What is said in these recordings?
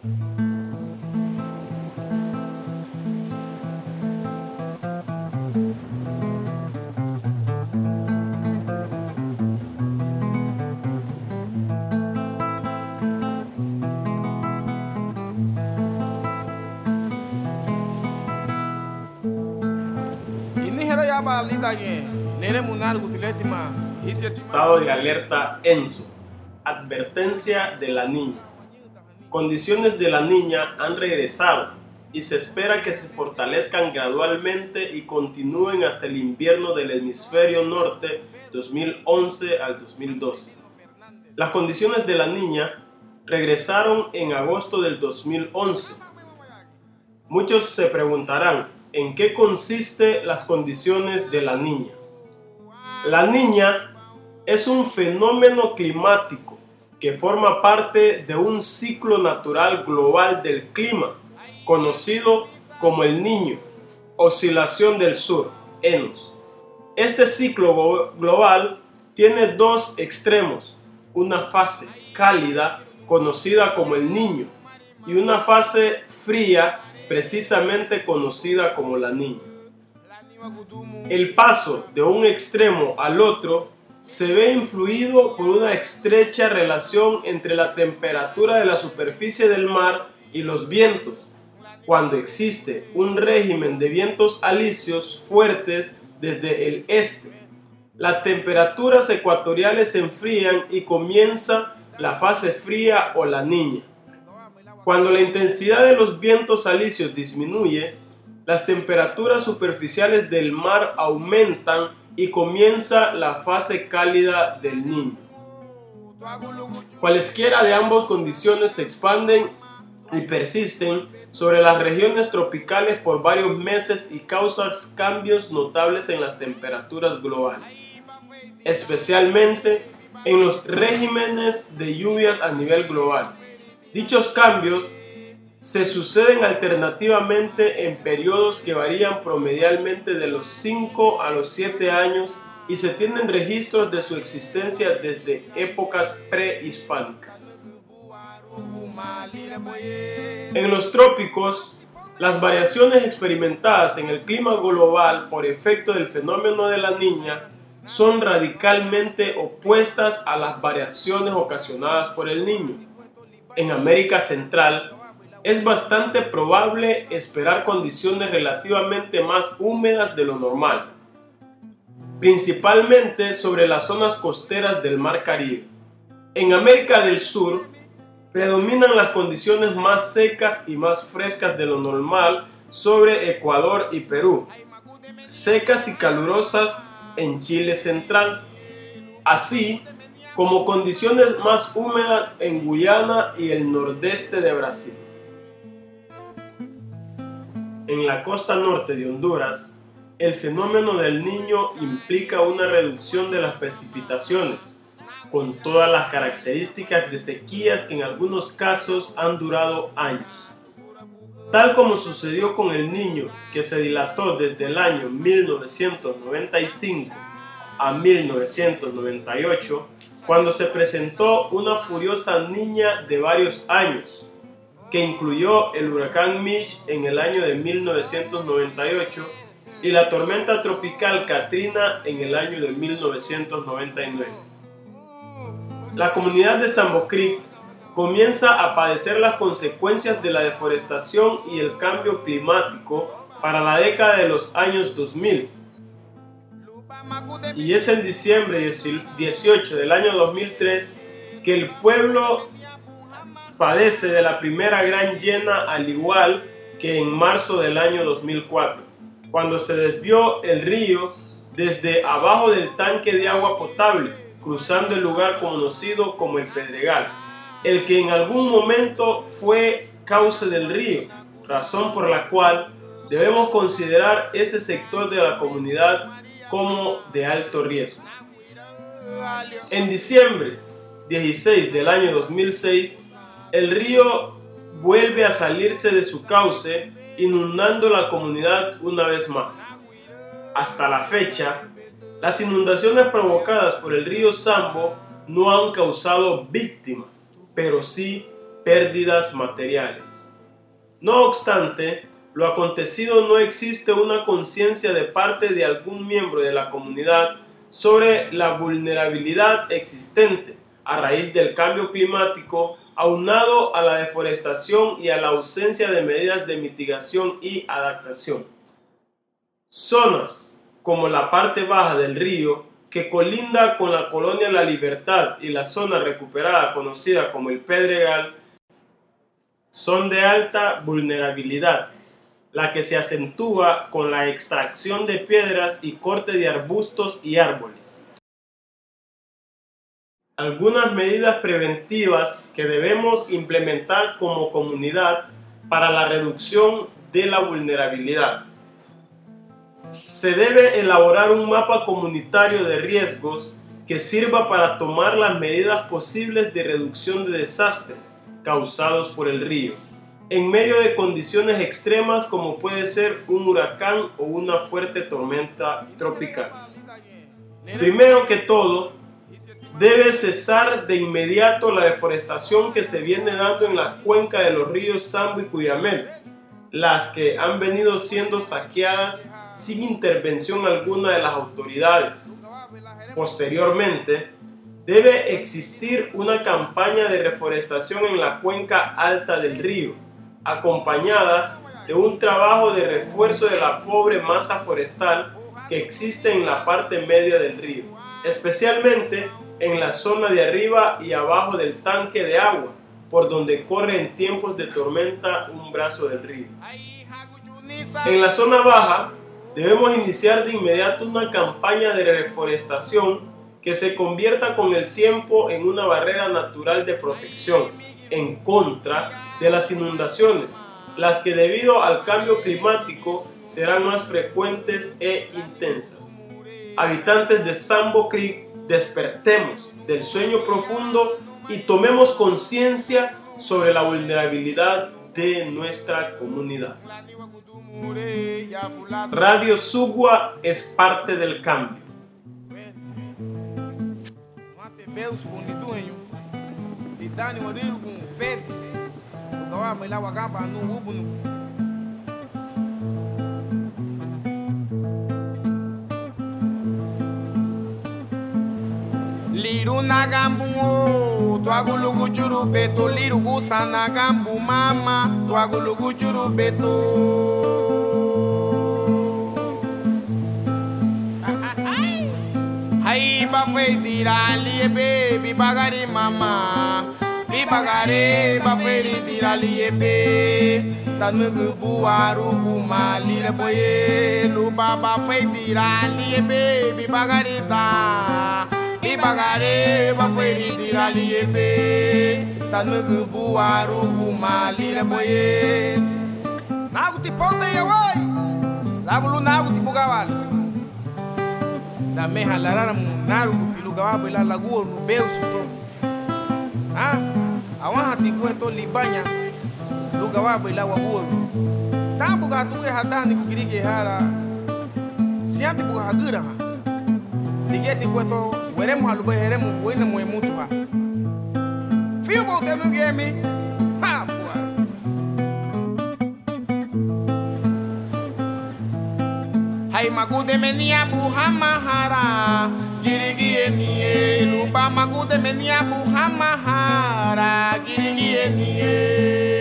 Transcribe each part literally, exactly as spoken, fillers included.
Estado de alerta ENSO. Advertencia de la niña. Condiciones de la niña han regresado y se espera que se fortalezcan gradualmente y continúen hasta el invierno del hemisferio norte dos mil once al dos mil doce. Las condiciones de la niña regresaron en agosto del dos mil once. Muchos se preguntarán, ¿en qué consiste las condiciones de la niña? La niña es un fenómeno climático que forma parte de un ciclo natural global del clima, conocido como el Niño, oscilación del sur, ENOS. Este ciclo global tiene dos extremos, una fase cálida, conocida como el Niño, y una fase fría, precisamente conocida como la Niña. El paso de un extremo al otro se ve influido por una estrecha relación entre la temperatura de la superficie del mar y los vientos. Cuando existe un régimen de vientos alisios fuertes desde el este, las temperaturas ecuatoriales se enfrían y comienza la fase fría o la Niña. Cuando la intensidad de los vientos alisios disminuye, las temperaturas superficiales del mar aumentan y comienza la fase cálida del Niño. Cualesquiera de ambas condiciones se expanden y persisten sobre las regiones tropicales por varios meses y causan cambios notables en las temperaturas globales, especialmente en los regímenes de lluvias a nivel global. Dichos cambios se suceden alternativamente en periodos que varían promedialmente de los cinco a los siete años y se tienen registros de su existencia desde épocas prehispánicas. En los trópicos, las variaciones experimentadas en el clima global por efecto del fenómeno de la Niña son radicalmente opuestas a las variaciones ocasionadas por el Niño. En América Central, es bastante probable esperar condiciones relativamente más húmedas de lo normal, principalmente sobre las zonas costeras del Mar Caribe. En América del Sur, predominan las condiciones más secas y más frescas de lo normal sobre Ecuador y Perú, secas y calurosas en Chile central, así como condiciones más húmedas en Guyana y el nordeste de Brasil. En la costa norte de Honduras, el fenómeno del Niño implica una reducción de las precipitaciones, con todas las características de sequías que en algunos casos han durado años. Tal como sucedió con el Niño, que se dilató desde el año mil novecientos noventa y cinco a mil novecientos noventa y ocho, cuando se presentó una furiosa Niña de varios años, que incluyó el huracán Mitch en el año de mil novecientos noventa y ocho y la tormenta tropical Katrina en el año de mil novecientos noventa y nueve. La comunidad de Sambo Creek comienza a padecer las consecuencias de la deforestación y el cambio climático para la década de los años dos mil. Y es en diciembre dieciocho del año dos mil tres que el pueblo padece de la primera gran llena, al igual que en marzo del año dos mil cuatro, cuando se desvió el río desde abajo del tanque de agua potable, cruzando el lugar conocido como el Pedregal, el que en algún momento fue cauce del río, razón por la cual debemos considerar ese sector de la comunidad como de alto riesgo. En diciembre dieciséis del año dos mil seis, el río vuelve a salirse de su cauce, inundando la comunidad una vez más. Hasta la fecha, las inundaciones provocadas por el río Sambo no han causado víctimas, pero sí pérdidas materiales. No obstante, lo acontecido no existe una conciencia de parte de algún miembro de la comunidad sobre la vulnerabilidad existente a raíz del cambio climático, aunado a la deforestación y a la ausencia de medidas de mitigación y adaptación. Zonas como la parte baja del río, que colinda con la colonia La Libertad y la zona recuperada conocida como el Pedregal, son de alta vulnerabilidad, la que se acentúa con la extracción de piedras y corte de arbustos y árboles. Algunas medidas preventivas que debemos implementar como comunidad para la reducción de la vulnerabilidad. Se debe elaborar un mapa comunitario de riesgos que sirva para tomar las medidas posibles de reducción de desastres causados por el río, en medio de condiciones extremas como puede ser un huracán o una fuerte tormenta tropical. Primero que todo, debe cesar de inmediato la deforestación que se viene dando en la cuenca de los ríos Sambo y Cuyamel, las que han venido siendo saqueadas sin intervención alguna de las autoridades. Posteriormente, debe existir una campaña de reforestación en la cuenca alta del río, acompañada de un trabajo de refuerzo de la pobre masa forestal que existe en la parte media del río, especialmente en la zona de arriba y abajo del tanque de agua, por donde corre en tiempos de tormenta un brazo del río. En la zona baja, debemos iniciar de inmediato una campaña de reforestación que se convierta con el tiempo en una barrera natural de protección en contra de las inundaciones, las que debido al cambio climático serán más frecuentes e intensas. Habitantes de Sambo Creek, despertemos del sueño profundo y tomemos conciencia sobre la vulnerabilidad de nuestra comunidad. Radio Sugua es parte del cambio. Liru nagambu tu agulugu churu beto liru gusa nagambu mama tu agulugu churu beto hai ba fe tira liye be bagari mama bi bagare ba fe tira liye be tanugu buaru guma lire boye lu baba fe tira liye be bagari ta Ibagare ba feri dirali ebe tanugu buaru bumali le boye nagu ti ponte ya wai labulu nagu ti bugawal da me halarara mu naru pilu gawa bela lagu no beu suto ah awan hati kueto libanya lu gawa bela wagu tambu ga tu ya hadani ku girige hara sianti buga hagura ha digeti kueto Veremos a lo que veremos, bueno, muy mucho. Fío, usted no quiere mí. Ha, pues. Hay macude menia buhamahara, girigi enie, lupa macude menia buhamahara, girigi enie.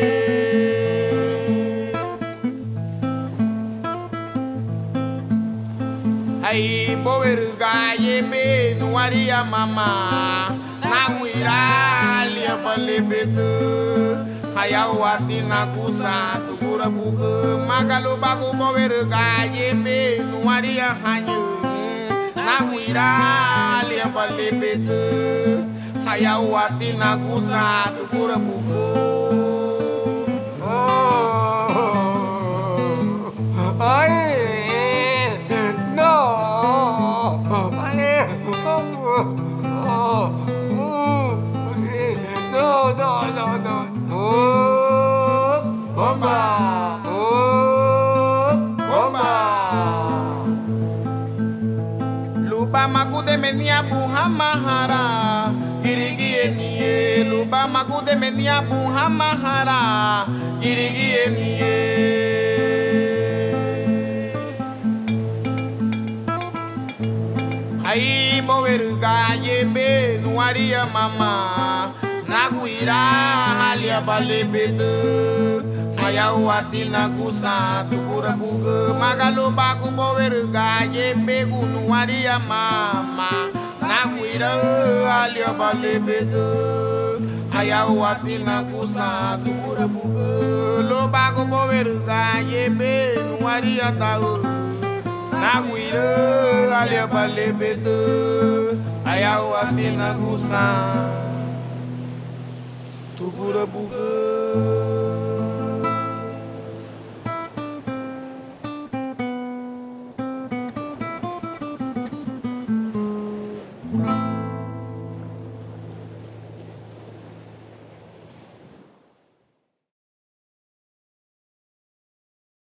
Ay, pobre galle, be, no haría mamá. Nahuira, lia palebetu. Hayawati nakusa, tukura buku. Magalu bagu, pobre galle, be, no haría hanyu. Nahuira, lia palebetu. Hayawati nakusa, tukura buku. Oh, ay. No, no, no, no. Oh, bomba. Oh, bomba. Lupa makude menia buhamahara. Girigi eni enie luba makude menia buhamahara girigi enie Ai boverga yebe nuaria mama naguira halia balebedu maya wati nagusa tukura buga magalo baku boverga yebe nuaria mama naguira halia balebedu maya wati nagusa tukura buga lo baku boverga yebe nuaria tau Naguira alia balebedu ayaw atin agusan